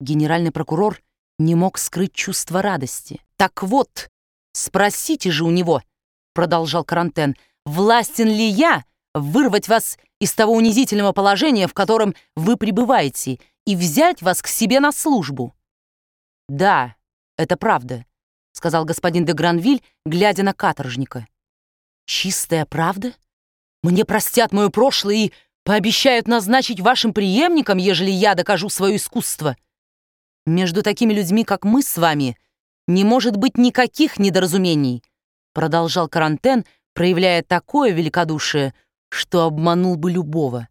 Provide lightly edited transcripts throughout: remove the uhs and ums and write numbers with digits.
Генеральный прокурор не мог скрыть чувство радости. «Так вот, спросите же у него», — продолжал Карантен, «властен ли я вырвать вас из того унизительного положения, в котором вы пребываете, и взять вас к себе на службу?» «Да, это правда», — сказал господин де Гранвиль, глядя на каторжника. «Чистая правда? Мне простят мое прошлое и пообещают назначить вашим преемником, ежели я докажу свое искусство. Между такими людьми, как мы с вами, не может быть никаких недоразумений», — продолжал Карантен, проявляя такое великодушие, что обманул бы любого.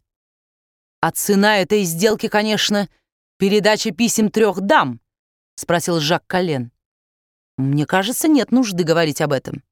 «А цена этой сделки, конечно, передача писем 3 дам», — спросил Жак Коллен. «Мне кажется, нет нужды говорить об этом».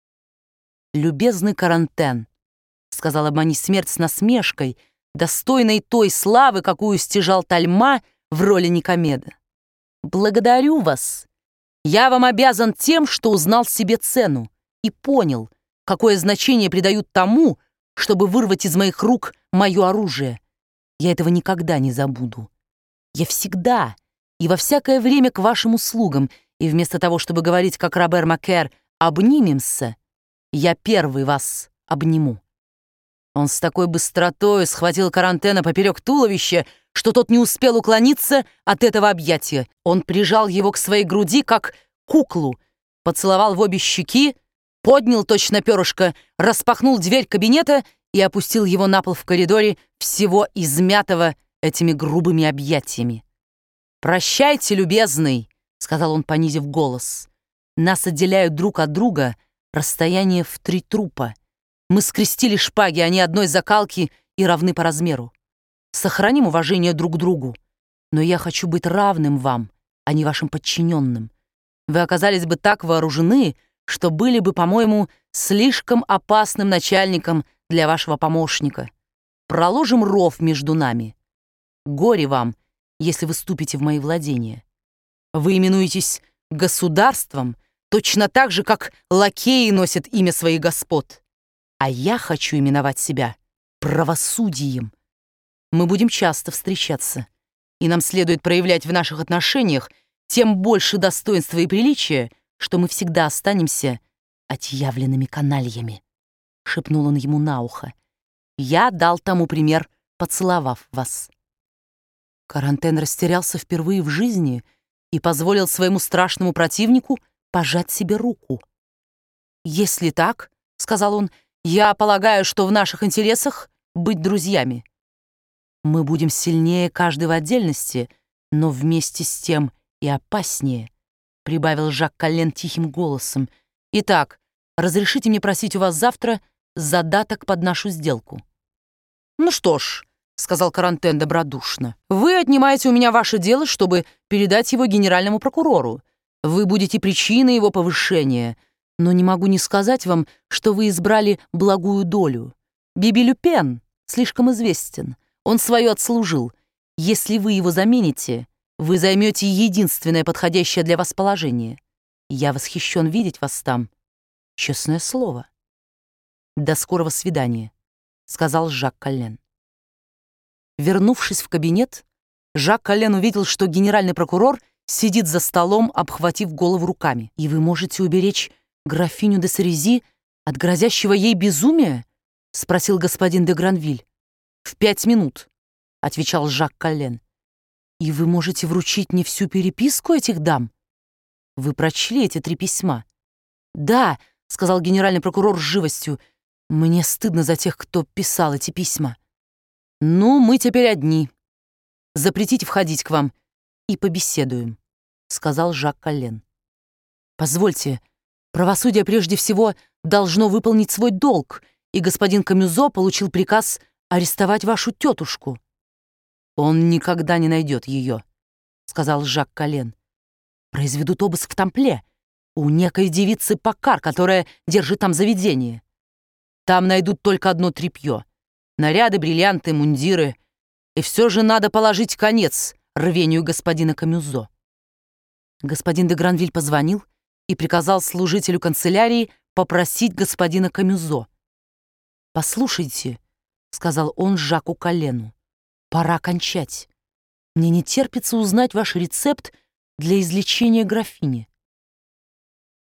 «Любезный Карантен», — сказал Обмани смерть с насмешкой, достойной той славы, какую стяжал Тальма в роли Никомеда. «Благодарю вас. Я вам обязан тем, что узнал себе цену и понял, какое значение придают тому, чтобы вырвать из моих рук мое оружие. Я этого никогда не забуду. Я всегда и во всякое время к вашим услугам, и вместо того, чтобы говорить, как Робер Макер, «обнимемся», я первый вас обниму». Он с такой быстротой схватил Карантена поперек туловища, что тот не успел уклониться от этого объятия. Он прижал его к своей груди, как куклу, поцеловал в обе щеки, поднял точно перышко, распахнул дверь кабинета и опустил его на пол в коридоре, всего измятого этими грубыми объятиями. «Прощайте, любезный», — сказал он, понизив голос. «Нас отделяют друг от друга расстояние в 3 трупа. Мы скрестили шпаги, они одной закалки и равны по размеру. Сохраним уважение друг к другу, но я хочу быть равным вам, а не вашим подчиненным. Вы оказались бы так вооружены, что были бы, по-моему, слишком опасным начальником для вашего помощника. Проложим ров между нами. Горе вам, если вы вступите в мои владения. Вы именуетесь государством точно так же, как лакеи носят имя своих господ. А я хочу именовать себя правосудием. Мы будем часто встречаться, и нам следует проявлять в наших отношениях тем больше достоинства и приличия, что мы всегда останемся отъявленными канальями», — шепнул он ему на ухо. «Я дал тому пример, поцеловав вас». Карантен растерялся впервые в жизни и позволил своему страшному противнику пожать себе руку. «Если так, — сказал он, — я полагаю, что в наших интересах быть друзьями. Мы будем сильнее каждый в отдельности, но вместе с тем и опаснее», — прибавил Жак Коллен тихим голосом. «Итак, разрешите мне просить у вас завтра задаток под нашу сделку». «Ну что ж», — сказал Карантен добродушно, «вы отнимаете у меня ваше дело, чтобы передать его генеральному прокурору. Вы будете причиной его повышения, но не могу не сказать вам, что вы избрали благую долю. Биби Люпен слишком известен. Он свое отслужил. Если вы его замените, вы займете единственное подходящее для вас положение. Я восхищен видеть вас там. Честное слово». «До скорого свидания», — сказал Жак Коллен. Вернувшись в кабинет, Жак Коллен увидел, что генеральный прокурор сидит за столом, обхватив голову руками. «И вы можете уберечь графиню де Сарези от грозящего ей безумия?» — спросил господин де Гранвиль. «В 5 минут», — отвечал Жак Коллен. «И вы можете вручить мне всю переписку этих дам? Вы прочли эти 3 письма?» «Да», — сказал генеральный прокурор с живостью, — «мне стыдно за тех, кто писал эти письма». «Ну, мы теперь одни. Запретите входить к вам и побеседуем», — сказал Жак Коллен. «Позвольте, правосудие прежде всего должно выполнить свой долг, и господин Камюзо получил приказ арестовать вашу тетушку». «Он никогда не найдет ее», — сказал Жак Коллен. «Произведут обыск в Тампле, у некой девицы Пакар, которая держит там заведение. Там найдут только одно тряпье — наряды, бриллианты, мундиры. И все же надо положить конец рвению господина Камюзо». Господин де Гранвиль позвонил и приказал служителю канцелярии попросить господина Камюзо. «Послушайте», — сказал он Жаку Коллену, — «пора кончать. Мне не терпится узнать ваш рецепт для излечения графини.